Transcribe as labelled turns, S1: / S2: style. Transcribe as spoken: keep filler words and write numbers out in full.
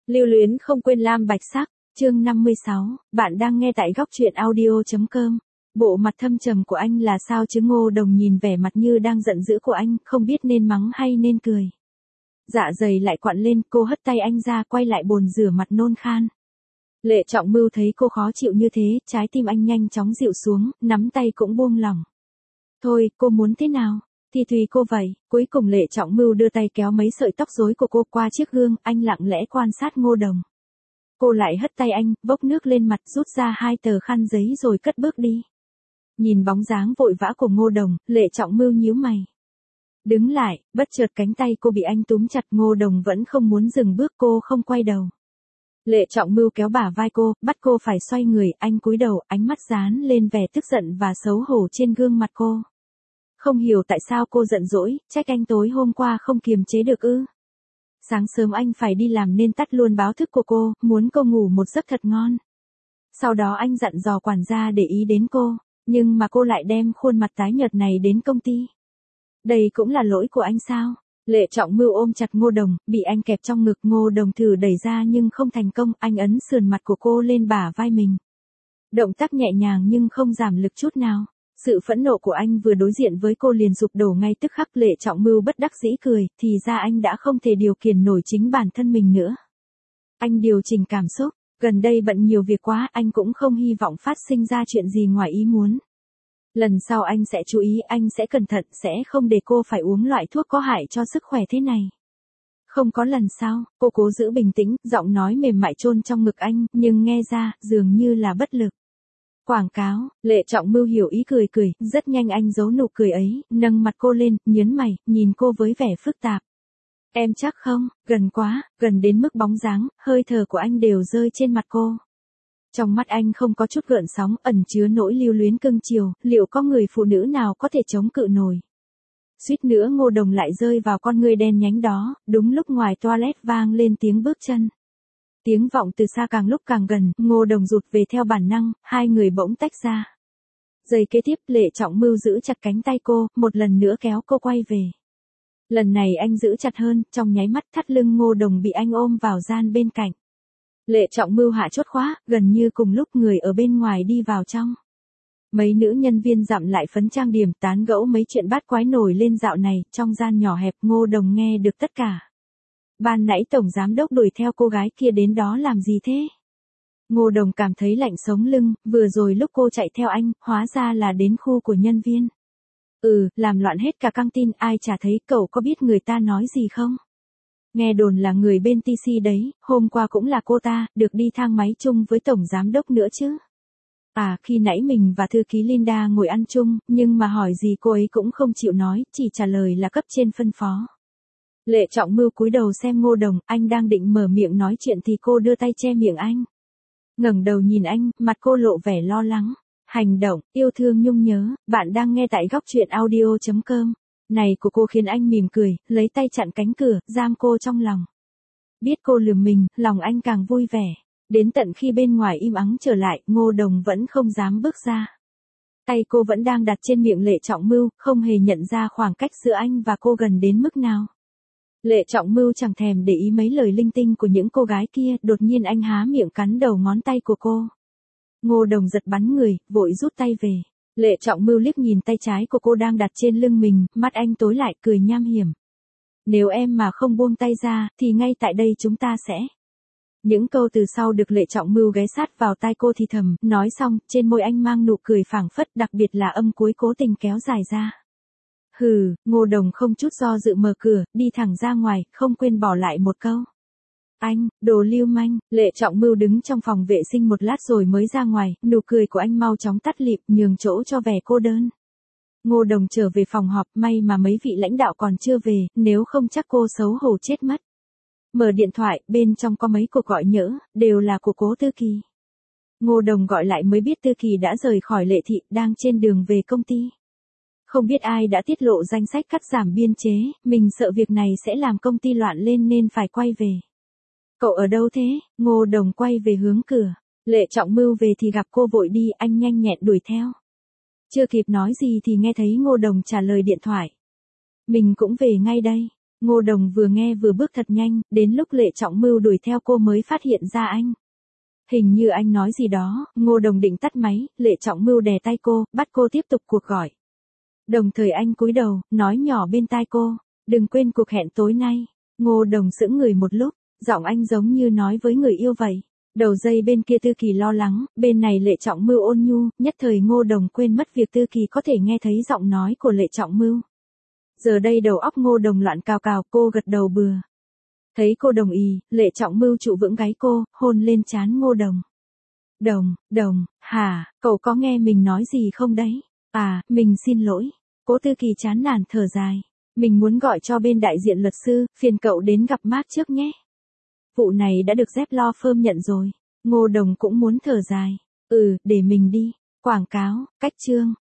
S1: Lưu luyến không quên lam bạch sắc, chương năm mươi sáu, bạn đang nghe tại góc truyện audio.com. Bộ mặt thâm trầm của anh là sao chứ? Ngô Đồng nhìn vẻ mặt như đang giận dữ của anh, không biết nên mắng hay nên cười. Dạ dày lại quặn lên, cô hất tay anh ra, quay lại bồn rửa mặt nôn khan. Lệ Trọng Mưu thấy cô khó chịu như thế, trái tim anh nhanh chóng dịu xuống, nắm tay cũng buông lỏng. Thôi, cô muốn thế nào? Thì tùy cô vậy. Cuối cùng Lệ Trọng Mưu đưa tay kéo mấy sợi tóc rối của cô qua chiếc gương, anh lặng lẽ quan sát Ngô Đồng. Cô lại hất tay anh, bốc nước lên mặt, rút ra hai tờ khăn giấy rồi cất bước đi. Nhìn bóng dáng vội vã của Ngô Đồng, Lệ Trọng Mưu nhíu mày. Đứng lại, bất chợt cánh tay cô bị anh túm chặt. Ngô Đồng vẫn không muốn dừng bước, cô không quay đầu. Lệ Trọng Mưu kéo bả vai cô, bắt cô phải xoay người, anh cúi đầu, ánh mắt dán lên vẻ tức giận và xấu hổ trên gương mặt cô. Không hiểu tại sao cô giận dỗi, trách anh tối hôm qua không kiềm chế được ư? Sáng sớm anh phải đi làm nên tắt luôn báo thức của cô, muốn cô ngủ một giấc thật ngon. Sau đó anh dặn dò quản gia để ý đến cô, nhưng mà cô lại đem khuôn mặt tái nhợt này đến công ty. Đây cũng là lỗi của anh sao? Lệ Trọng Mưu ôm chặt Ngô Đồng, bị anh kẹp trong ngực. Ngô Đồng thử đẩy ra nhưng không thành công, anh ấn sườn mặt của cô lên bả vai mình. Động tác nhẹ nhàng nhưng không giảm lực chút nào. Sự phẫn nộ của anh vừa đối diện với cô liền sụp đổ ngay tức khắc. Lệ Trọng Mưu bất đắc dĩ cười, thì ra anh đã không thể điều khiển nổi chính bản thân mình nữa. Anh điều chỉnh cảm xúc, gần đây bận nhiều việc quá, anh cũng không hy vọng phát sinh ra chuyện gì ngoài ý muốn. Lần sau anh sẽ chú ý, anh sẽ cẩn thận, sẽ không để cô phải uống loại thuốc có hại cho sức khỏe thế này. Không có lần sau, cô cố giữ bình tĩnh, giọng nói mềm mại chôn trong ngực anh, nhưng nghe ra, dường như là bất lực. Quảng cáo, Lệ Trọng Mưu hiểu ý cười cười, rất nhanh anh giấu nụ cười ấy, nâng mặt cô lên, nhớn mày, nhìn cô với vẻ phức tạp. Em chắc không? Gần quá, gần đến mức bóng dáng, hơi thở của anh đều rơi trên mặt cô. Trong mắt anh không có chút gợn sóng, ẩn chứa nỗi lưu luyến cưng chiều, liệu có người phụ nữ nào có thể chống cự nổi? Suýt nữa Ngô Đồng lại rơi vào con ngươi đen nhánh đó, đúng lúc ngoài toilet vang lên tiếng bước chân. Tiếng vọng từ xa càng lúc càng gần, Ngô Đồng rụt về theo bản năng, hai người bỗng tách ra. Giây kế tiếp, Lệ Trọng Mưu giữ chặt cánh tay cô, một lần nữa kéo cô quay về. Lần này anh giữ chặt hơn, trong nháy mắt thắt lưng Ngô Đồng bị anh ôm vào gian bên cạnh. Lệ Trọng Mưu hạ chốt khóa, gần như cùng lúc người ở bên ngoài đi vào trong. Mấy nữ nhân viên dặm lại phấn trang điểm, tán gẫu mấy chuyện bát quái nổi lên dạo này. Trong gian nhỏ hẹp, Ngô Đồng nghe được tất cả. Ban nãy tổng giám đốc đuổi theo cô gái kia đến đó làm gì thế? Ngô Đồng cảm thấy lạnh sống lưng, vừa rồi lúc cô chạy theo anh, hóa ra là đến khu của nhân viên. Ừ, làm loạn hết cả căng tin, ai chả thấy. Cậu có biết người ta nói gì không? Nghe đồn là người bên tê xê đấy, hôm qua cũng là cô ta, được đi thang máy chung với tổng giám đốc nữa chứ. À, khi nãy mình và thư ký Linda ngồi ăn chung, nhưng mà hỏi gì cô ấy cũng không chịu nói, chỉ trả lời là cấp trên phân phó. Lệ Trọng Mưu cúi đầu xem Ngô Đồng, anh đang định mở miệng nói chuyện thì cô đưa tay che miệng anh. Ngẩng đầu nhìn anh, mặt cô lộ vẻ lo lắng. Hành động, yêu thương nhung nhớ, bạn đang nghe tại góc truyện audio.com. Này của cô khiến anh mỉm cười, lấy tay chặn cánh cửa, giam cô trong lòng. Biết cô lườm mình, lòng anh càng vui vẻ. Đến tận khi bên ngoài im ắng trở lại, Ngô Đồng vẫn không dám bước ra. Tay cô vẫn đang đặt trên miệng Lệ Trọng Mưu, không hề nhận ra khoảng cách giữa anh và cô gần đến mức nào. Lệ Trọng Mưu chẳng thèm để ý mấy lời linh tinh của những cô gái kia, đột nhiên anh há miệng cắn đầu ngón tay của cô. Ngô Đồng giật bắn người, vội rút tay về. Lệ Trọng Mưu liếc nhìn tay trái của cô đang đặt trên lưng mình, mắt anh tối lại, cười nham hiểm. Nếu em mà không buông tay ra, thì ngay tại đây chúng ta sẽ... Những câu từ sau được Lệ Trọng Mưu ghé sát vào tai cô thì thầm, nói xong, trên môi anh mang nụ cười phảng phất, đặc biệt là âm cuối cố tình kéo dài ra. Hừ, Ngô Đồng không chút do dự mở cửa, đi thẳng ra ngoài, không quên bỏ lại một câu. Anh, đồ lưu manh. Lệ Trọng Mưu đứng trong phòng vệ sinh một lát rồi mới ra ngoài, nụ cười của anh mau chóng tắt lịm, nhường chỗ cho vẻ cô đơn. Ngô Đồng trở về phòng họp, may mà mấy vị lãnh đạo còn chưa về, nếu không chắc cô xấu hổ chết mất. Mở điện thoại, bên trong có mấy cuộc gọi nhỡ, đều là của Cố Tư Kỳ. Ngô Đồng gọi lại mới biết Tư Kỳ đã rời khỏi Lệ Thị, đang trên đường về công ty. Không biết ai đã tiết lộ danh sách cắt giảm biên chế, mình sợ việc này sẽ làm công ty loạn lên nên phải quay về. Cậu ở đâu thế? Ngô Đồng quay về hướng cửa. Lệ Trọng Mưu về thì gặp cô vội đi, anh nhanh nhẹn đuổi theo. Chưa kịp nói gì thì nghe thấy Ngô Đồng trả lời điện thoại. Mình cũng về ngay đây. Ngô Đồng vừa nghe vừa bước thật nhanh, đến lúc Lệ Trọng Mưu đuổi theo cô mới phát hiện ra anh. Hình như anh nói gì đó, Ngô Đồng định tắt máy, Lệ Trọng Mưu đè tay cô, bắt cô tiếp tục cuộc gọi. Đồng thời anh cúi đầu, nói nhỏ bên tai cô, đừng quên cuộc hẹn tối nay. Ngô Đồng sững người một lúc, giọng anh giống như nói với người yêu vậy. Đầu dây bên kia Tư Kỳ lo lắng, bên này Lệ Trọng Mưu ôn nhu, nhất thời Ngô Đồng quên mất việc Tư Kỳ có thể nghe thấy giọng nói của Lệ Trọng Mưu. Giờ đây đầu óc Ngô Đồng loạn cào cào, cô gật đầu bừa. Thấy cô đồng ý, Lệ Trọng Mưu trụ vững gáy cô, hôn lên trán Ngô Đồng. Đồng, Đồng, hả, cậu có nghe mình nói gì không đấy? À, mình xin lỗi. Cố Tư Kỳ chán nản thở dài. Mình muốn gọi cho bên đại diện luật sư, phiền cậu đến gặp Mark trước nhé. Vụ này đã được Zep Law Firm nhận rồi. Ngô Đồng cũng muốn thở dài. Ừ, để mình đi. Quảng cáo, cách chương.